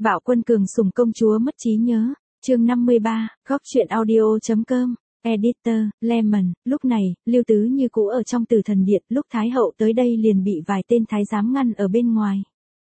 Bạo quân cường sủng công chúa mất trí nhớ. Chương 53, góc truyện audio.com. Editor, Lemon. Lúc này, Lưu Tứ như cũ ở trong Tử Thần Điện, lúc Thái hậu tới đây liền bị vài tên thái giám ngăn ở bên ngoài.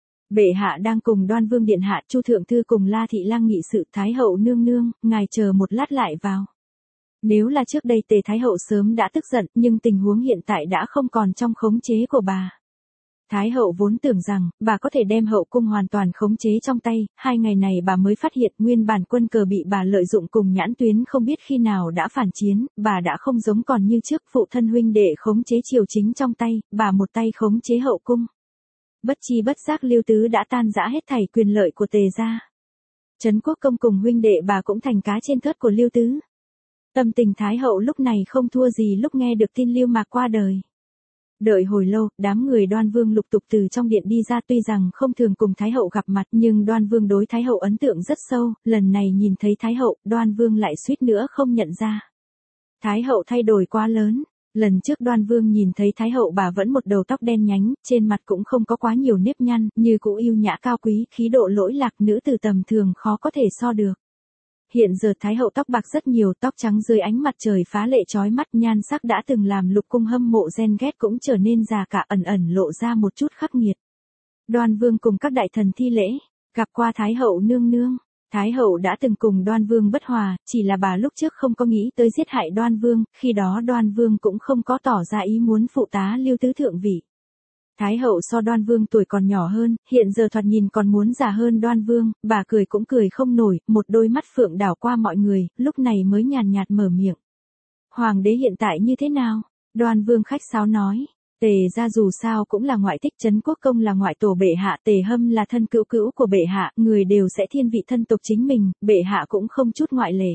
Bệ hạ đang cùng Đoan Vương điện hạ, Chu thượng thư cùng La thị lang nghị sự. Thái hậu nương nương, ngài chờ một lát lại vào. Nếu là trước đây Tề Thái hậu sớm đã tức giận, nhưng tình huống hiện tại đã không còn trong khống chế của bà. Thái hậu vốn tưởng rằng, bà có thể đem hậu cung hoàn toàn khống chế trong tay, 2 ngày này bà mới phát hiện nguyên bản quân cờ bị bà lợi dụng cùng Nhãn Tuyến không biết khi nào đã phản chiến, bà đã không giống còn như trước phụ thân huynh đệ khống chế triều chính trong tay, bà một tay khống chế hậu cung. Bất chi bất giác Lưu Tứ đã tan rã hết thảy quyền lợi của Tề gia. Trấn Quốc công cùng huynh đệ bà cũng thành cá trên thớt của Lưu Tứ. Tâm tình Thái hậu lúc này không thua gì lúc nghe được tin Lưu Mạc qua đời. Đợi hồi lâu, đám người Đoan Vương lục tục từ trong điện đi ra, tuy rằng không thường cùng Thái hậu gặp mặt nhưng Đoan Vương đối Thái hậu ấn tượng rất sâu, lần này nhìn thấy Thái hậu, Đoan Vương lại suýt nữa không nhận ra. Thái hậu thay đổi quá lớn, lần trước Đoan Vương nhìn thấy Thái hậu bà vẫn một đầu tóc đen nhánh, trên mặt cũng không có quá nhiều nếp nhăn, như cũ yêu nhã cao quý, khí độ lỗi lạc, nữ từ tầm thường khó có thể so được. Hiện giờ Thái hậu tóc bạc rất nhiều, tóc trắng dưới ánh mặt trời phá lệ chói mắt, nhan sắc đã từng làm lục cung hâm mộ ghen ghét cũng trở nên già cả, ẩn ẩn lộ ra một chút khắc nghiệt. Đoan Vương cùng các đại thần thi lễ, gặp qua Thái hậu nương nương. Thái hậu đã từng cùng Đoan Vương bất hòa, chỉ là bà lúc trước không có nghĩ tới giết hại Đoan Vương, khi đó Đoan Vương cũng không có tỏ ra ý muốn phụ tá Lưu Tứ thượng vị. Thái hậu so Đoan Vương tuổi còn nhỏ hơn, hiện giờ thoạt nhìn còn muốn già hơn Đoan Vương, bà cười cũng cười không nổi, một đôi mắt phượng đảo qua mọi người, lúc này mới nhàn nhạt mở miệng. Hoàng đế hiện tại như thế nào? Đoan Vương khách sáo nói, Tề gia dù sao cũng là ngoại thích, Trấn Quốc công là ngoại tổ bệ hạ, Tề Hâm là thân cữu cữu của bệ hạ, người đều sẽ thiên vị thân tộc chính mình, bệ hạ cũng không chút ngoại lệ.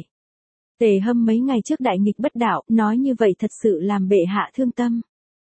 Tề Hâm mấy ngày trước đại nghịch bất đạo, nói như vậy thật sự làm bệ hạ thương tâm.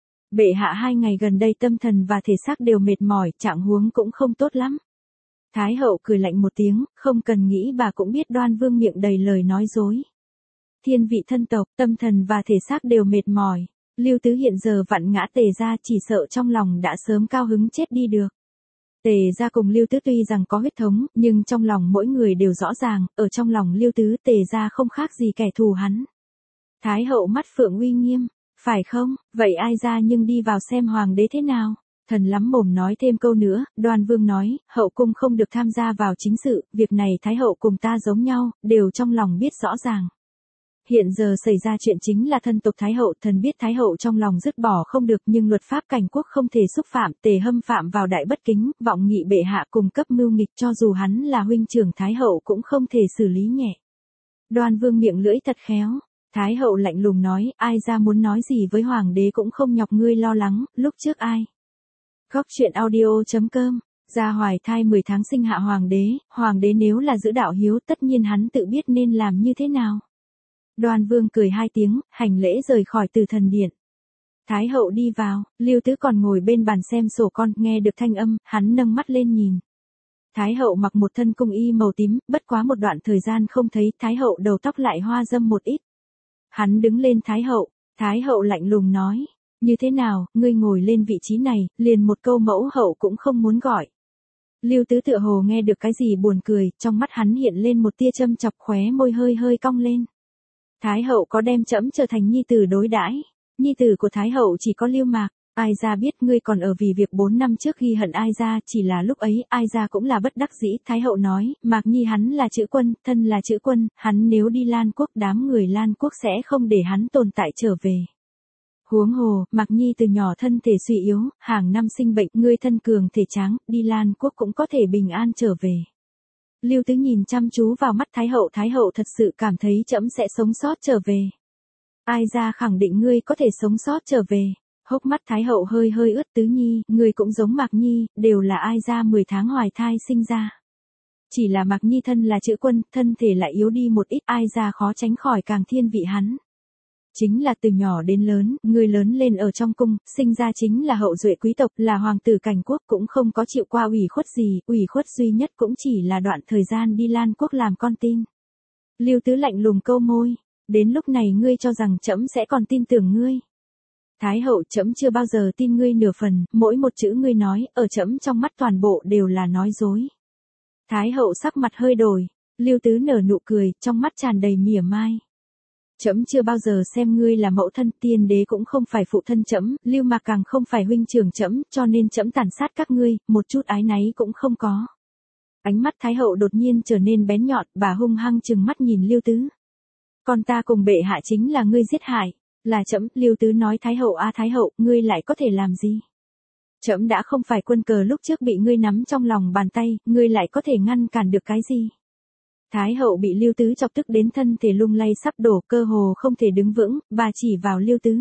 Bệ hạ 2 ngày gần đây tâm thần và thể xác đều mệt mỏi, trạng huống cũng không tốt lắm. Thái hậu cười lạnh một tiếng, không cần nghĩ bà cũng biết Đoan Vương miệng đầy lời nói dối. Thiên vị thân tộc, tâm thần và thể xác đều mệt mỏi. Lưu Tứ hiện giờ vặn ngã Tề gia, chỉ sợ trong lòng đã sớm cao hứng chết đi được. Tề gia cùng Lưu Tứ tuy rằng có huyết thống, nhưng trong lòng mỗi người đều rõ ràng, ở trong lòng Lưu Tứ Tề gia không khác gì kẻ thù hắn. Thái hậu mắt phượng uy nghiêm. Phải không, vậy ai ra nhưng đi vào xem hoàng đế thế nào. Thần lắm mồm nói thêm câu nữa, Đoan Vương nói, hậu cung không được tham gia vào chính sự, việc này Thái hậu cùng ta giống nhau, đều trong lòng biết rõ ràng. Hiện giờ xảy ra chuyện chính là thân tộc Thái hậu, thần biết Thái hậu trong lòng dứt bỏ không được nhưng luật pháp cảnh quốc không thể xúc phạm, Tề Hâm phạm vào đại bất kính, vọng nghị bệ hạ cùng cấp mưu nghịch, cho dù hắn là huynh trưởng Thái hậu cũng không thể xử lý nhẹ. Đoan Vương miệng lưỡi thật khéo. Thái hậu lạnh lùng nói, ai ra muốn nói gì với hoàng đế cũng không nhọc ngươi lo lắng, lúc trước ai. Góc truyện audio.com, Gia Hoài thai 10 tháng sinh hạ hoàng đế nếu là giữ đạo hiếu tất nhiên hắn tự biết nên làm như thế nào. Đoan Vương cười 2 tiếng, hành lễ rời khỏi Tử Thần Điện. Thái hậu đi vào, Lưu Tứ còn ngồi bên bàn xem sổ con, nghe được thanh âm, hắn nâng mắt lên nhìn. Thái hậu mặc một thân cung y màu tím, bất quá một đoạn thời gian không thấy, Thái hậu đầu tóc lại hoa râm một ít. Hắn đứng lên Thái hậu lạnh lùng nói, như thế nào, ngươi ngồi lên vị trí này, liền một câu mẫu hậu cũng không muốn gọi. Lưu Tứ tựa hồ nghe được cái gì buồn cười, trong mắt hắn hiện lên một tia châm chọc, khóe môi hơi hơi cong lên. Thái hậu có đem trẫm trở thành nhi tử đối đãi, nhi tử của Thái hậu chỉ có Lưu Mạc. Ai ra biết ngươi còn ở vì việc 4 năm trước ghi hận ai ra, chỉ là lúc ấy ai ra cũng là bất đắc dĩ. Thái hậu nói, Mạc Nhi hắn là chữ quân, thân là chữ quân, hắn nếu đi Lan quốc đám người Lan quốc sẽ không để hắn tồn tại trở về. Huống hồ, Mạc Nhi từ nhỏ thân thể suy yếu, hàng năm sinh bệnh, ngươi thân cường thể tráng, đi Lan quốc cũng có thể bình an trở về. Lưu Tứ nhìn chăm chú vào mắt Thái hậu thật sự cảm thấy trẫm sẽ sống sót trở về. Ai ra khẳng định ngươi có thể sống sót trở về. Hốc mắt Thái hậu hơi hơi ướt, Tứ Nhi, người cũng giống Mạc Nhi, đều là ai ra 10 tháng hoài thai sinh ra. Chỉ là Mạc Nhi thân là chữ quân, thân thể lại yếu đi một ít, ai ra khó tránh khỏi càng thiên vị hắn. Chính là từ nhỏ đến lớn, người lớn lên ở trong cung, sinh ra chính là hậu duệ quý tộc, là hoàng tử cảnh quốc, cũng không có chịu qua ủy khuất gì, ủy khuất duy nhất cũng chỉ là đoạn thời gian đi Lan quốc làm con tin. Lưu Tứ lạnh lùng câu môi, đến lúc này ngươi cho rằng trẫm sẽ còn tin tưởng ngươi. Thái hậu, trẫm chưa bao giờ tin ngươi nửa phần, mỗi một chữ ngươi nói, ở trẫm trong mắt toàn bộ đều là nói dối. Thái hậu sắc mặt hơi đổi, Lưu Tứ nở nụ cười, trong mắt tràn đầy mỉa mai. Trẫm chưa bao giờ xem ngươi là mẫu thân, tiên đế cũng không phải phụ thân trẫm, Lưu Mạc càng không phải huynh trưởng trẫm, cho nên trẫm tàn sát các ngươi, một chút ái náy cũng không có. Ánh mắt Thái hậu đột nhiên trở nên bén nhọn, bà hung hăng trừng mắt nhìn Lưu Tứ. Con ta cùng bệ hạ chính là ngươi giết hại, là trẫm. Lưu Tứ nói. Thái hậu Thái hậu, ngươi lại có thể làm gì? Trẫm đã không phải quân cờ lúc trước bị ngươi nắm trong lòng bàn tay, ngươi lại có thể ngăn cản được cái gì? Thái hậu bị Lưu Tứ chọc tức đến thân thể lung lay sắp đổ, cơ hồ không thể đứng vững, bà chỉ vào Lưu Tứ.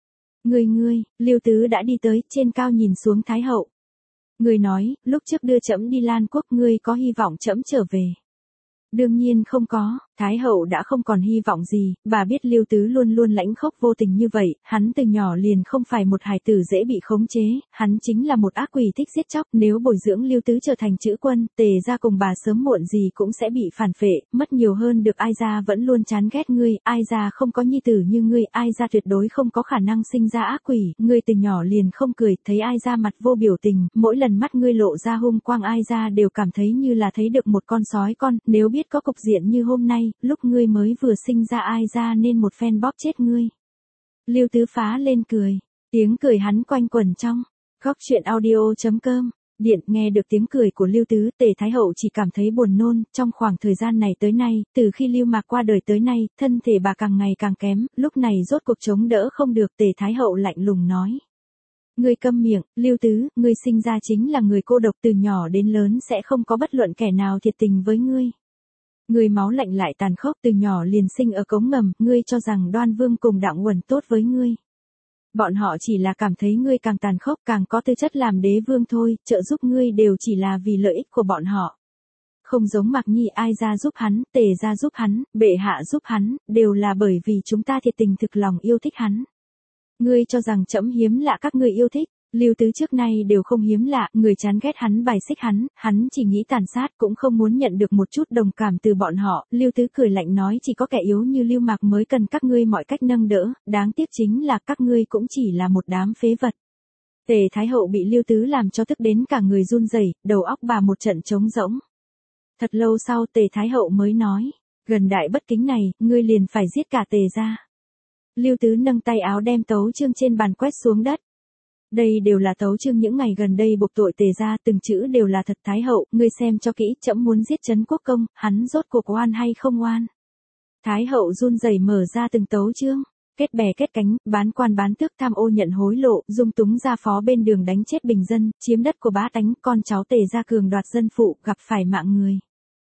Ngươi, Lưu Tứ đã đi tới, trên cao nhìn xuống Thái hậu. Ngươi nói, lúc trước đưa trẫm đi Lan Quốc, ngươi có hy vọng trẫm trở về? Đương nhiên không có, Thái hậu đã không còn hy vọng gì, bà biết Lưu Tứ luôn luôn lãnh khốc vô tình như vậy, hắn từ nhỏ liền không phải một hài tử dễ bị khống chế, hắn chính là một ác quỷ thích giết chóc, nếu bồi dưỡng Lưu Tứ trở thành chữ quân, Tề gia cùng bà sớm muộn gì cũng sẽ bị phản phệ, mất nhiều hơn được. Ai gia vẫn luôn chán ghét ngươi, Ai gia không có nhi tử như ngươi, Ai gia tuyệt đối không có khả năng sinh ra ác quỷ, ngươi từ nhỏ liền không cười, thấy Ai gia mặt vô biểu tình, mỗi lần mắt ngươi lộ ra hung quang Ai gia đều cảm thấy như là thấy được một con sói con, nếu biết có cục diện như hôm nay, lúc ngươi mới vừa sinh ra Ai gia nên một phen bóp chết ngươi. Lưu Tứ phá lên cười, tiếng cười hắn quanh quẩn trong góc truyện audio.com. Điện. Nghe được tiếng cười của Lưu Tứ, Tề Thái hậu chỉ cảm thấy buồn nôn, trong khoảng thời gian này tới nay, từ khi Lưu Mạc qua đời tới nay, thân thể bà càng ngày càng kém, lúc này rốt cuộc chống đỡ không được, Tề Thái hậu lạnh lùng nói. Ngươi câm miệng, Lưu Tứ, ngươi sinh ra chính là người cô độc, từ nhỏ đến lớn sẽ không có bất luận kẻ nào thiệt tình với ngươi. Ngươi máu lạnh lại tàn khốc, từ nhỏ liền sinh ở cống ngầm, ngươi cho rằng Đoan Vương cùng Đặng Uẩn tốt với ngươi. Bọn họ chỉ là cảm thấy ngươi càng tàn khốc, càng có tư chất làm đế vương thôi, trợ giúp ngươi đều chỉ là vì lợi ích của bọn họ. Không giống Mạc Nhi, Ai gia giúp hắn, Tề gia giúp hắn, bệ hạ giúp hắn, đều là bởi vì chúng ta thiệt tình thực lòng yêu thích hắn. Ngươi cho rằng trẫm hiếm lạ các ngươi yêu thích? Lưu Tứ trước nay đều không hiếm lạ, người chán ghét hắn, bài xích hắn chỉ nghĩ tàn sát, cũng không muốn nhận được một chút đồng cảm từ bọn họ. Lưu Tứ cười lạnh nói, chỉ có kẻ yếu như Lưu Mạc mới cần các ngươi mọi cách nâng đỡ, đáng tiếc chính là các ngươi cũng chỉ là một đám phế vật. Tề Thái hậu bị Lưu Tứ làm cho tức đến cả người run rẩy, đầu óc bà một trận trống rỗng. Thật lâu sau Tề Thái hậu mới nói, gần đại bất kính này, ngươi liền phải giết cả Tề gia. Lưu Tứ nâng tay áo đem tấu chương trên bàn quét xuống đất. Đây đều là tấu chương những ngày gần đây buộc tội Tề gia, từng chữ đều là thật. Thái hậu, ngươi xem cho kỹ, trẫm muốn giết Trấn Quốc Công, hắn rốt cuộc oan hay không oan? Thái hậu run rẩy mở ra từng tấu chương, kết bè kết cánh, bán quan bán tước, tham ô nhận hối lộ, dung túng gia phó bên đường đánh chết bình dân, chiếm đất của bá tánh, con cháu Tề gia cường đoạt dân phụ, gặp phải mạng người.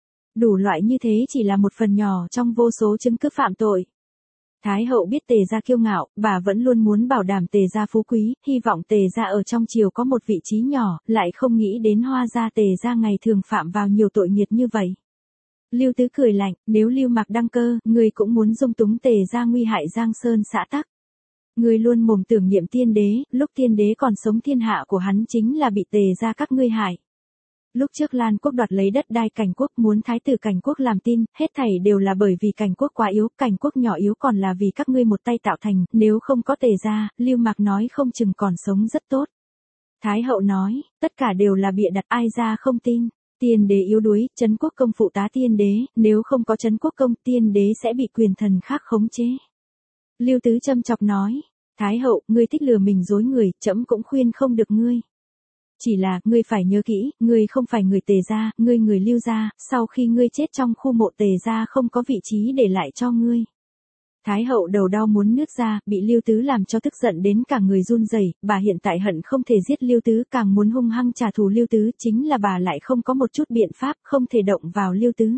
Đủ loại như thế chỉ là một phần nhỏ trong vô số chứng cứ phạm tội. Thái hậu biết Tề gia kiêu ngạo, bà vẫn luôn muốn bảo đảm Tề gia phú quý, hy vọng Tề gia ở trong triều có một vị trí nhỏ, lại không nghĩ đến hóa ra Tề gia ngày thường phạm vào nhiều tội nghiệt như vậy. Lưu Tứ cười lạnh, nếu Lưu Mạc đăng cơ, ngươi cũng muốn dung túng Tề gia nguy hại Giang Sơn xã tắc. Ngươi luôn mồm tưởng niệm tiên đế, lúc tiên đế còn sống thiên hạ của hắn chính là bị Tề gia các ngươi hại. Lúc trước Lan Quốc đoạt lấy đất đai Cảnh Quốc, muốn thái tử Cảnh Quốc làm tin, hết thảy đều là bởi vì Cảnh Quốc quá yếu, Cảnh Quốc nhỏ yếu còn là vì các ngươi một tay tạo thành, nếu không có Tề gia, Lưu Mạc nói không chừng còn sống rất tốt. Thái hậu nói, tất cả đều là bịa đặt, Ai gia không tin. Tiên đế yếu đuối, Trấn Quốc Công phụ tá tiên đế, nếu không có Trấn Quốc Công, tiên đế sẽ bị quyền thần khác khống chế. Lưu Tứ châm chọc nói, Thái hậu, ngươi thích lừa mình dối người, trẫm cũng khuyên không được ngươi. Chỉ là, ngươi phải nhớ kỹ, ngươi không phải người Tề gia, ngươi người Lưu gia, sau khi ngươi chết trong khu mộ Tề gia không có vị trí để lại cho ngươi. Thái hậu đầu đau muốn nứt ra, bị Lưu Tứ làm cho tức giận đến cả người run rẩy, bà hiện tại hận không thể giết Lưu Tứ, càng muốn hung hăng trả thù Lưu Tứ, chính là bà lại không có một chút biện pháp, không thể động vào Lưu Tứ.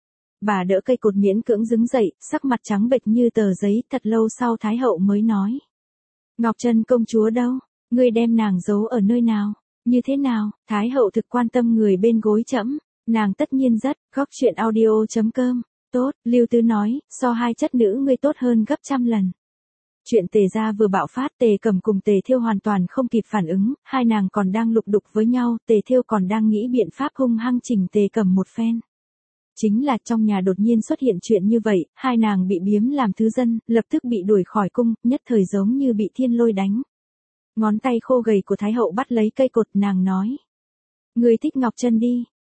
Bà đỡ cây cột miễn cưỡng đứng dậy, sắc mặt trắng bệch như tờ giấy, thật lâu sau Thái hậu mới nói. Ngọc Trân công chúa đâu? Ngươi đem nàng giấu ở nơi nào? Như thế nào? Thái hậu thực quan tâm người bên gối trẫm, nàng tất nhiên rất, góc truyện audio.com. Tốt, Lưu Tứ nói, so hai chất nữ ngươi tốt hơn gấp trăm lần. Chuyện Tề gia vừa bạo phát, Tề Cẩm cùng Tề Thiêu hoàn toàn không kịp phản ứng, hai nàng còn đang lục đục với nhau, Tề Thiêu còn đang nghĩ biện pháp hung hăng chỉnh Tề Cẩm một phen. Chính là trong nhà đột nhiên xuất hiện chuyện như vậy, hai nàng bị biếm làm thứ dân, lập tức bị đuổi khỏi cung, nhất thời giống như bị thiên lôi đánh. Ngón tay khô gầy của Thái hậu bắt lấy cây cột, nàng nói. Ngươi thích Ngọc Trân đi.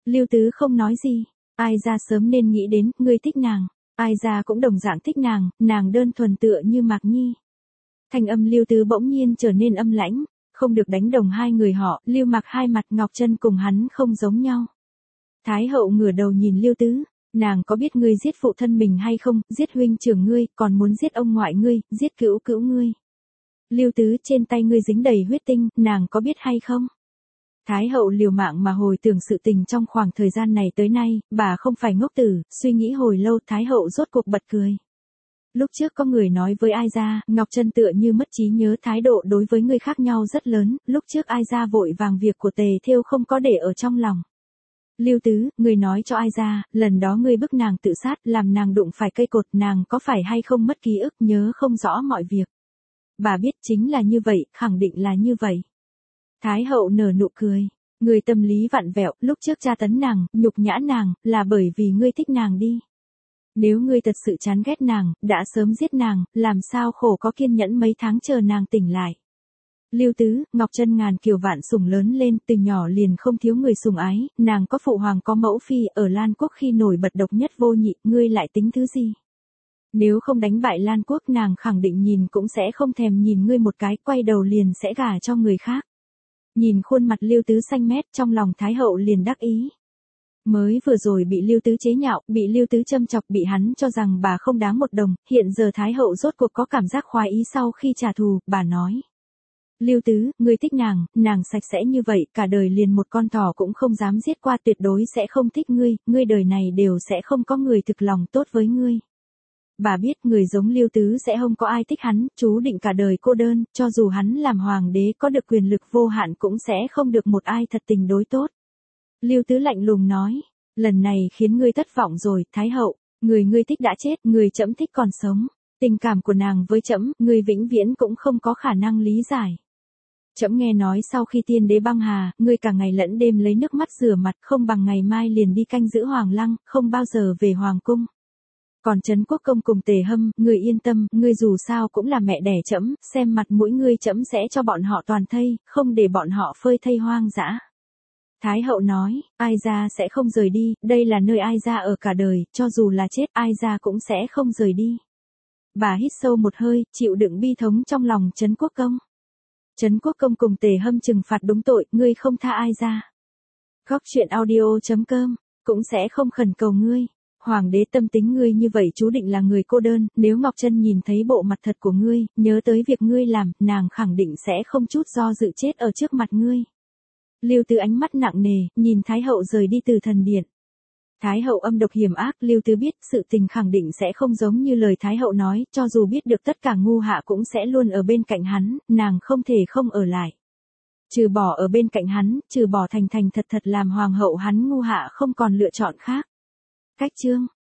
Lưu Tứ không nói gì. Ai ra sớm nên nghĩ đến, ngươi thích nàng. Ai ra cũng đồng dạng thích nàng đơn thuần tựa như Mạc Nhi. Thanh âm Lưu Tứ bỗng nhiên trở nên âm lãnh, không được đánh đồng hai người họ, Lưu Mạc hai mặt Ngọc Chân cùng hắn không giống nhau. Thái hậu ngửa đầu nhìn Lưu Tứ, nàng có biết ngươi giết phụ thân mình hay không, giết huynh trưởng ngươi, còn muốn giết ông ngoại ngươi, giết cữu cữu ngươi. Lưu Tứ, trên tay ngươi dính đầy huyết tinh, nàng có biết hay không? Thái hậu liều mạng mà hồi tưởng sự tình trong khoảng thời gian này tới nay, bà không phải ngốc tử, suy nghĩ hồi lâu Thái hậu rốt cuộc bật cười. Lúc trước có người nói với Ai Gia, Ngọc Chân tựa như mất trí nhớ, thái độ đối với người khác nhau rất lớn, lúc trước Ai Gia vội vàng việc của Tề Thêu không có để ở trong lòng. Lưu Tứ, người nói cho Ai Gia, lần đó ngươi bức nàng tự sát, làm nàng đụng phải cây cột, nàng có phải hay không mất ký ức, nhớ không rõ mọi việc. Bà biết chính là như vậy, khẳng định là như vậy. Thái hậu nở nụ cười. Người tâm lý vặn vẹo, lúc trước tra tấn nàng, nhục nhã nàng, là bởi vì ngươi thích nàng đi. Nếu ngươi thật sự chán ghét nàng, đã sớm giết nàng, làm sao khổ có kiên nhẫn mấy tháng chờ nàng tỉnh lại. Lưu Tứ, Ngọc Chân ngàn kiều vạn sủng lớn lên, từ nhỏ liền không thiếu người sủng ái, nàng có phụ hoàng có mẫu phi, ở Lan Quốc khi nổi bật độc nhất vô nhị, ngươi lại tính thứ gì? Nếu không đánh bại Lan Quốc nàng khẳng định nhìn cũng sẽ không thèm nhìn ngươi một cái, quay đầu liền sẽ gả cho người khác. Nhìn khuôn mặt Lưu Tứ xanh mét, trong lòng Thái hậu liền đắc ý. Mới vừa rồi bị Lưu Tứ chế nhạo, bị Lưu Tứ châm chọc, bị hắn cho rằng bà không đáng một đồng, hiện giờ Thái hậu rốt cuộc có cảm giác khoái ý sau khi trả thù, bà nói. Lưu Tứ, ngươi thích nàng sạch sẽ như vậy, cả đời liền một con thỏ cũng không dám giết qua, tuyệt đối sẽ không thích ngươi đời này đều sẽ không có người thực lòng tốt với ngươi. Bà biết người giống Lưu Tứ sẽ không có ai thích hắn, chú định cả đời cô đơn, cho dù hắn làm hoàng đế có được quyền lực vô hạn cũng sẽ không được một ai thật tình đối tốt. Lưu Tứ lạnh lùng nói, lần này khiến ngươi thất vọng rồi, Thái hậu, người ngươi thích đã chết, người trẫm thích còn sống. Tình cảm của nàng với trẫm, ngươi vĩnh viễn cũng không có khả năng lý giải. Trẫm nghe nói sau khi tiên đế băng hà, ngươi cả ngày lẫn đêm lấy nước mắt rửa mặt, không bằng ngày mai liền đi canh giữ hoàng lăng, không bao giờ về hoàng cung. Còn Trấn Quốc công cùng Tề Hâm, ngươi yên tâm, ngươi dù sao cũng là mẹ đẻ trẫm, xem mặt mũi ngươi trẫm sẽ cho bọn họ toàn thây, không để bọn họ phơi thây hoang dã. Thái hậu nói, Ai Gia sẽ không rời đi, đây là nơi Ai Gia ở cả đời, cho dù là chết Ai Gia cũng sẽ không rời đi. Bà hít sâu một hơi, chịu đựng bi thống trong lòng Trấn Quốc công. Trấn Quốc công cùng Tề Hâm trừng phạt đúng tội, ngươi không tha Ai Gia. Góc chuyện audio.com, cũng sẽ không khẩn cầu ngươi. Hoàng đế tâm tính ngươi như vậy chú định là người cô đơn, nếu Ngọc Chân nhìn thấy bộ mặt thật của ngươi, nhớ tới việc ngươi làm, nàng khẳng định sẽ không chút do dự chết ở trước mặt ngươi. Lưu Tứ ánh mắt nặng nề, nhìn Thái hậu rời đi từ thần điện. Thái hậu âm độc hiểm ác, Lưu Tứ biết sự tình khẳng định sẽ không giống như lời Thái hậu nói, cho dù biết được tất cả ngu hạ cũng sẽ luôn ở bên cạnh hắn, nàng không thể không ở lại. Trừ bỏ ở bên cạnh hắn, trừ bỏ thành thật làm hoàng hậu hắn ngu hạ không còn lựa chọn khác. Cách chương